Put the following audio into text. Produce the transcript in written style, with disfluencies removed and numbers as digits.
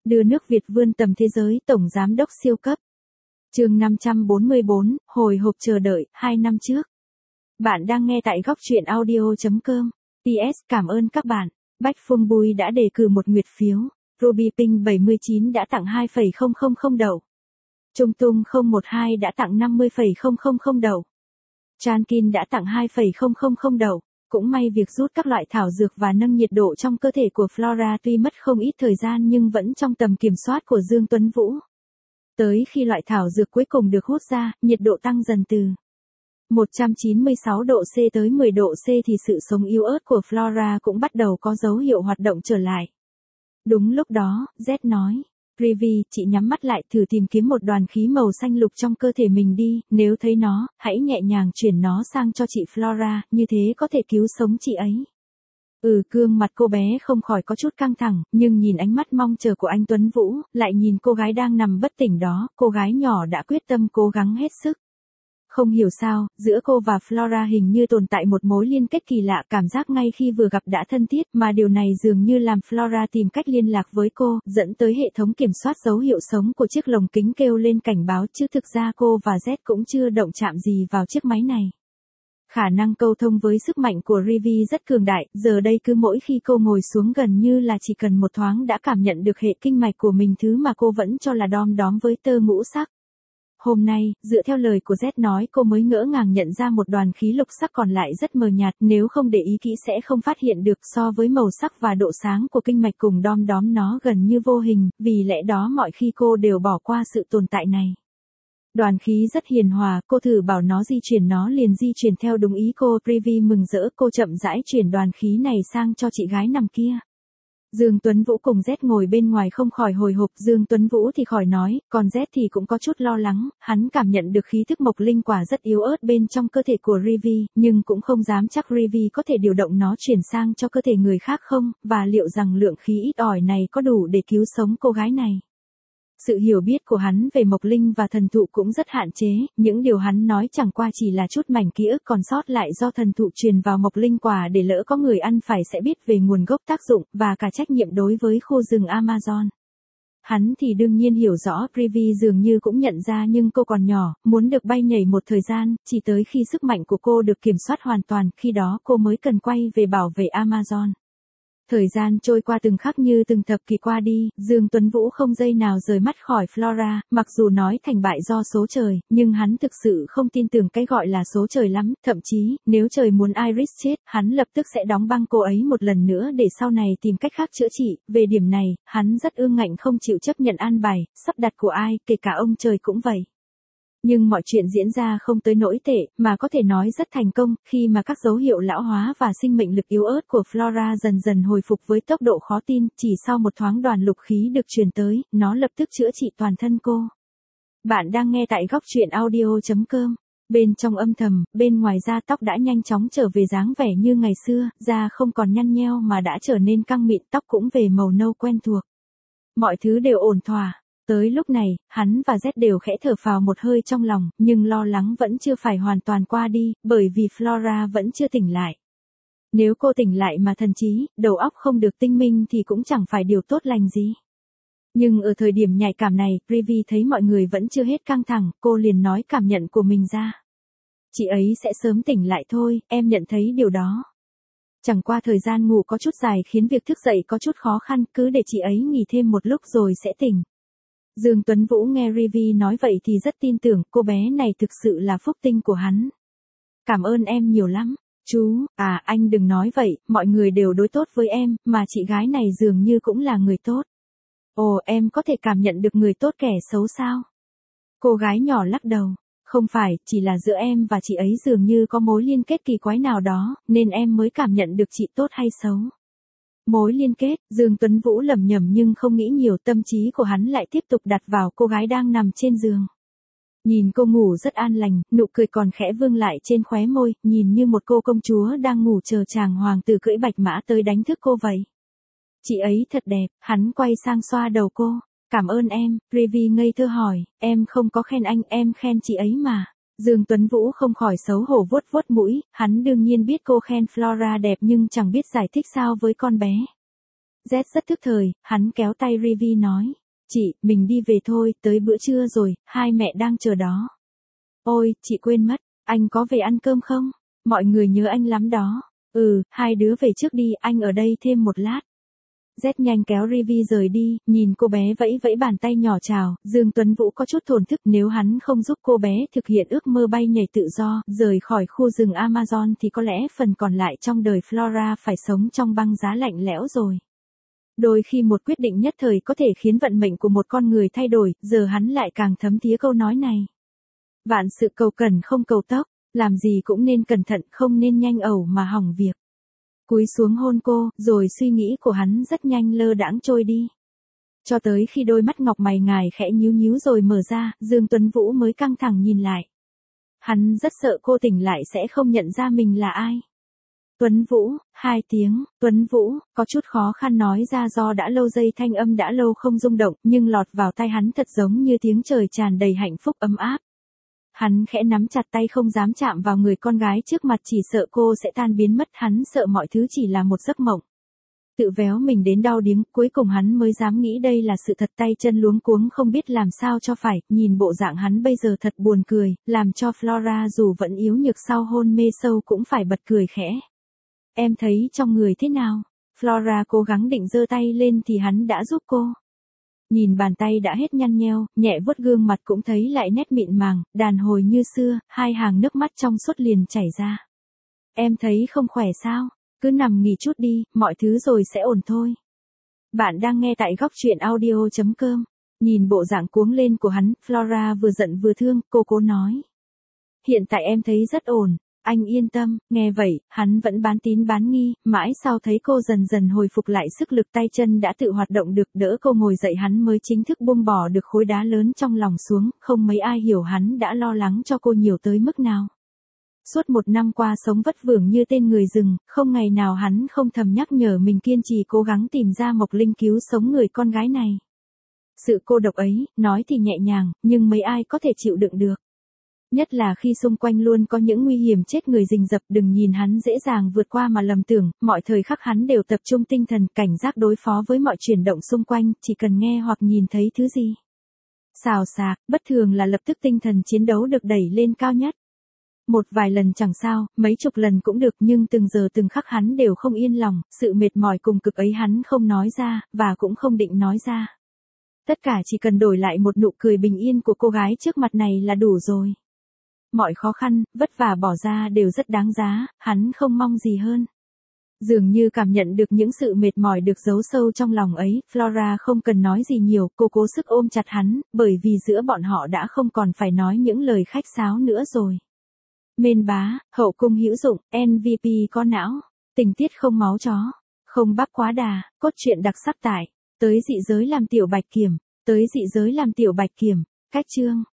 Đưa nước Việt vươn tầm thế giới, Tổng Giám đốc siêu cấp. Chương 544, hồi hộp chờ đợi, 2 năm trước. Bạn đang nghe tại góc truyện audio.com. PS, cảm ơn các bạn. Bách Phương Bui đã đề cử một nguyệt phiếu. Ruby Pink 79 đã tặng 2,000 đậu. Trung Tung 012 đã tặng 50,000 đậu. Trankin đã tặng 2,000 đậu. Cũng may việc rút các loại thảo dược và nâng nhiệt độ trong cơ thể của Flora tuy mất không ít thời gian nhưng vẫn trong tầm kiểm soát của Dương Tuấn Vũ. Tới khi loại thảo dược cuối cùng được hút ra, nhiệt độ tăng dần từ 196 độ C tới 10 độ C thì sự sống yếu ớt của Flora cũng bắt đầu có dấu hiệu hoạt động trở lại. Đúng lúc đó, Z nói, Rivi, chị nhắm mắt lại thử tìm kiếm một đoàn khí màu xanh lục trong cơ thể mình đi, nếu thấy nó, hãy nhẹ nhàng chuyển nó sang cho chị Flora, như thế có thể cứu sống chị ấy. Gương mặt cô bé không khỏi có chút căng thẳng, nhưng nhìn ánh mắt mong chờ của anh Tuấn Vũ, lại nhìn cô gái đang nằm bất tỉnh đó, cô gái nhỏ đã quyết tâm cố gắng hết sức. Không hiểu sao, giữa cô và Flora hình như tồn tại một mối liên kết kỳ lạ, cảm giác ngay khi vừa gặp đã thân thiết, mà điều này dường như làm Flora tìm cách liên lạc với cô, dẫn tới hệ thống kiểm soát dấu hiệu sống của chiếc lồng kính kêu lên cảnh báo, chứ thực ra cô và Z cũng chưa động chạm gì vào chiếc máy này. Khả năng câu thông với sức mạnh của Rivi rất cường đại, giờ đây cứ mỗi khi cô ngồi xuống gần như là chỉ cần một thoáng đã cảm nhận được hệ kinh mạch của mình, thứ mà cô vẫn cho là đom đóm với tơ ngũ sắc. Hôm nay, dựa theo lời của Z nói, cô mới ngỡ ngàng nhận ra một đoàn khí lục sắc còn lại rất mờ nhạt, nếu không để ý kỹ sẽ không phát hiện được, so với màu sắc và độ sáng của kinh mạch cùng đom đóm nó gần như vô hình, vì lẽ đó mọi khi cô đều bỏ qua sự tồn tại này. Đoàn khí rất hiền hòa, cô thử bảo nó di chuyển nó liền di chuyển theo đúng ý cô. Rivi mừng rỡ, cô chậm rãi chuyển đoàn khí này sang cho chị gái nằm kia. Dương Tuấn Vũ cùng Z ngồi bên ngoài không khỏi hồi hộp, Dương Tuấn Vũ thì khỏi nói, còn Z thì cũng có chút lo lắng, hắn cảm nhận được khí thức mộc linh quả rất yếu ớt bên trong cơ thể của Rivi, nhưng cũng không dám chắc Rivi có thể điều động nó chuyển sang cho cơ thể người khác không, và liệu rằng lượng khí ít ỏi này có đủ để cứu sống cô gái này. Sự hiểu biết của hắn về mộc linh và thần thụ cũng rất hạn chế, những điều hắn nói chẳng qua chỉ là chút mảnh ký ức còn sót lại do thần thụ truyền vào mộc linh quả để lỡ có người ăn phải sẽ biết về nguồn gốc, tác dụng, và cả trách nhiệm đối với khu rừng Amazon. Hắn thì đương nhiên hiểu rõ, Rivi dường như cũng nhận ra, nhưng cô còn nhỏ, muốn được bay nhảy một thời gian, chỉ tới khi sức mạnh của cô được kiểm soát hoàn toàn, khi đó cô mới cần quay về bảo vệ Amazon. Thời gian trôi qua từng khắc như từng thập kỷ qua đi, Dương Tuấn Vũ không giây nào rời mắt khỏi Flora, mặc dù nói thành bại do số trời, nhưng hắn thực sự không tin tưởng cái gọi là số trời lắm, thậm chí, nếu trời muốn Iris chết, hắn lập tức sẽ đóng băng cô ấy một lần nữa để sau này tìm cách khác chữa trị. Về điểm này, hắn rất ương ngạnh không chịu chấp nhận an bài, sắp đặt của ai, kể cả ông trời cũng vậy. Nhưng mọi chuyện diễn ra không tới nỗi tệ, mà có thể nói rất thành công, khi mà các dấu hiệu lão hóa và sinh mệnh lực yếu ớt của Flora dần dần hồi phục với tốc độ khó tin, chỉ sau một thoáng đoàn lục khí được truyền tới, nó lập tức chữa trị toàn thân cô. Bạn đang nghe tại góc truyện audio.com. Bên trong âm thầm, bên ngoài da tóc đã nhanh chóng trở về dáng vẻ như ngày xưa, da không còn nhăn nheo mà đã trở nên căng mịn, tóc cũng về màu nâu quen thuộc. Mọi thứ đều ổn thỏa. Tới lúc này, hắn và Z đều khẽ thở phào một hơi trong lòng, nhưng lo lắng vẫn chưa phải hoàn toàn qua đi, bởi vì Flora vẫn chưa tỉnh lại. Nếu cô tỉnh lại mà thần trí, đầu óc không được tinh minh thì cũng chẳng phải điều tốt lành gì. Nhưng ở thời điểm nhạy cảm này, Rivi thấy mọi người vẫn chưa hết căng thẳng, cô liền nói cảm nhận của mình ra. Chị ấy sẽ sớm tỉnh lại thôi, em nhận thấy điều đó. Chẳng qua thời gian ngủ có chút dài khiến việc thức dậy có chút khó khăn, cứ để chị ấy nghỉ thêm một lúc rồi sẽ tỉnh. Dương Tuấn Vũ nghe Rivi nói vậy thì rất tin tưởng, cô bé này thực sự là phúc tinh của hắn. Cảm ơn em nhiều lắm. Chú, anh đừng nói vậy, mọi người đều đối tốt với em, mà chị gái này dường như cũng là người tốt. Ồ, em có thể cảm nhận được người tốt kẻ xấu sao? Cô gái nhỏ lắc đầu. Không phải, chỉ là giữa em và chị ấy dường như có mối liên kết kỳ quái nào đó, nên em mới cảm nhận được chị tốt hay xấu. Mối liên kết, Dương Tuấn Vũ lẩm nhẩm nhưng không nghĩ nhiều, tâm trí của hắn lại tiếp tục đặt vào cô gái đang nằm trên giường. Nhìn cô ngủ rất an lành, nụ cười còn khẽ vương lại trên khóe môi, nhìn như một cô công chúa đang ngủ chờ chàng hoàng tử cưỡi bạch mã tới đánh thức cô vậy. Chị ấy thật đẹp, hắn quay sang xoa đầu cô. Cảm ơn em, Rivi ngây thơ hỏi, em không có khen anh, em khen chị ấy mà. Dương Tuấn Vũ không khỏi xấu hổ vuốt vuốt mũi, hắn đương nhiên biết cô khen Flora đẹp nhưng chẳng biết giải thích sao với con bé. Z rất thức thời, hắn kéo tay Rivi nói. Chị, mình đi về thôi, tới bữa trưa rồi, hai mẹ đang chờ đó. Ôi, chị quên mất, anh có về ăn cơm không? Mọi người nhớ anh lắm đó. Hai đứa về trước đi, anh ở đây thêm một lát. Z nhanh kéo Rivi rời đi, nhìn cô bé vẫy vẫy bàn tay nhỏ chào, Dương Tuấn Vũ có chút thổn thức nếu hắn không giúp cô bé thực hiện ước mơ bay nhảy tự do, rời khỏi khu rừng Amazon thì có lẽ phần còn lại trong đời Flora phải sống trong băng giá lạnh lẽo rồi. Đôi khi một quyết định nhất thời có thể khiến vận mệnh của một con người thay đổi, giờ hắn lại càng thấm thía câu nói này. Vạn sự cầu cần không cầu tốc, làm gì cũng nên cẩn thận không nên nhanh ẩu mà hỏng việc. Cúi xuống hôn cô, rồi suy nghĩ của hắn rất nhanh lơ đãng trôi đi. Cho tới khi đôi mắt ngọc mày ngài khẽ nhíu nhíu rồi mở ra, Dương Tuấn Vũ mới căng thẳng nhìn lại. Hắn rất sợ cô tỉnh lại sẽ không nhận ra mình là ai. Tuấn Vũ, 2 tiếng, Tuấn Vũ, có chút khó khăn nói ra do đã lâu dây thanh âm đã lâu không rung động, nhưng lọt vào tai hắn thật giống như tiếng trời tràn đầy hạnh phúc ấm áp. Hắn khẽ nắm chặt tay không dám chạm vào người con gái trước mặt chỉ sợ cô sẽ tan biến mất, hắn sợ mọi thứ chỉ là một giấc mộng. Tự véo mình đến đau điếng, cuối cùng hắn mới dám nghĩ đây là sự thật, tay chân luống cuống không biết làm sao cho phải, nhìn bộ dạng hắn bây giờ thật buồn cười, làm cho Flora dù vẫn yếu nhược sau hôn mê sâu cũng phải bật cười khẽ. Em thấy trong người thế nào? Flora cố gắng định giơ tay lên thì hắn đã giúp cô. Nhìn bàn tay đã hết nhăn nheo, nhẹ vuốt gương mặt cũng thấy lại nét mịn màng, đàn hồi như xưa, hai hàng nước mắt trong suốt liền chảy ra. Em thấy không khỏe sao? Cứ nằm nghỉ chút đi, mọi thứ rồi sẽ ổn thôi. Bạn đang nghe tại góc truyện audio.com. Nhìn bộ dạng cuống lên của hắn, Flora vừa giận vừa thương, cô cố nói. Hiện tại em thấy rất ổn. Anh yên tâm, nghe vậy, hắn vẫn bán tín bán nghi, mãi sau thấy cô dần dần hồi phục lại sức lực tay chân đã tự hoạt động được đỡ cô ngồi dậy hắn mới chính thức buông bỏ được khối đá lớn trong lòng xuống, không mấy ai hiểu hắn đã lo lắng cho cô nhiều tới mức nào. Suốt 1 năm qua sống vất vưởng như tên người rừng, không ngày nào hắn không thầm nhắc nhở mình kiên trì cố gắng tìm ra Mộc Linh cứu sống người con gái này. Sự cô độc ấy, nói thì nhẹ nhàng, nhưng mấy ai có thể chịu đựng được. Nhất là khi xung quanh luôn có những nguy hiểm chết người rình rập, đừng nhìn hắn dễ dàng vượt qua mà lầm tưởng, mọi thời khắc hắn đều tập trung tinh thần, cảnh giác đối phó với mọi chuyển động xung quanh, chỉ cần nghe hoặc nhìn thấy thứ gì. Xào xạc, bất thường là lập tức tinh thần chiến đấu được đẩy lên cao nhất. Một vài lần chẳng sao, mấy chục lần cũng được nhưng từng giờ từng khắc hắn đều không yên lòng, sự mệt mỏi cùng cực ấy hắn không nói ra, và cũng không định nói ra. Tất cả chỉ cần đổi lại một nụ cười bình yên của cô gái trước mặt này là đủ rồi. Mọi khó khăn, vất vả bỏ ra đều rất đáng giá, hắn không mong gì hơn. Dường như cảm nhận được những sự mệt mỏi được giấu sâu trong lòng ấy, Flora không cần nói gì nhiều, cô cố sức ôm chặt hắn, bởi vì giữa bọn họ đã không còn phải nói những lời khách sáo nữa rồi. Mên bá, hậu cung hữu dụng, MVP có não, tình tiết không máu chó, không bắp quá đà, cốt truyện đặc sắc tại, tới dị giới làm tiểu bạch kiểm, cách chương.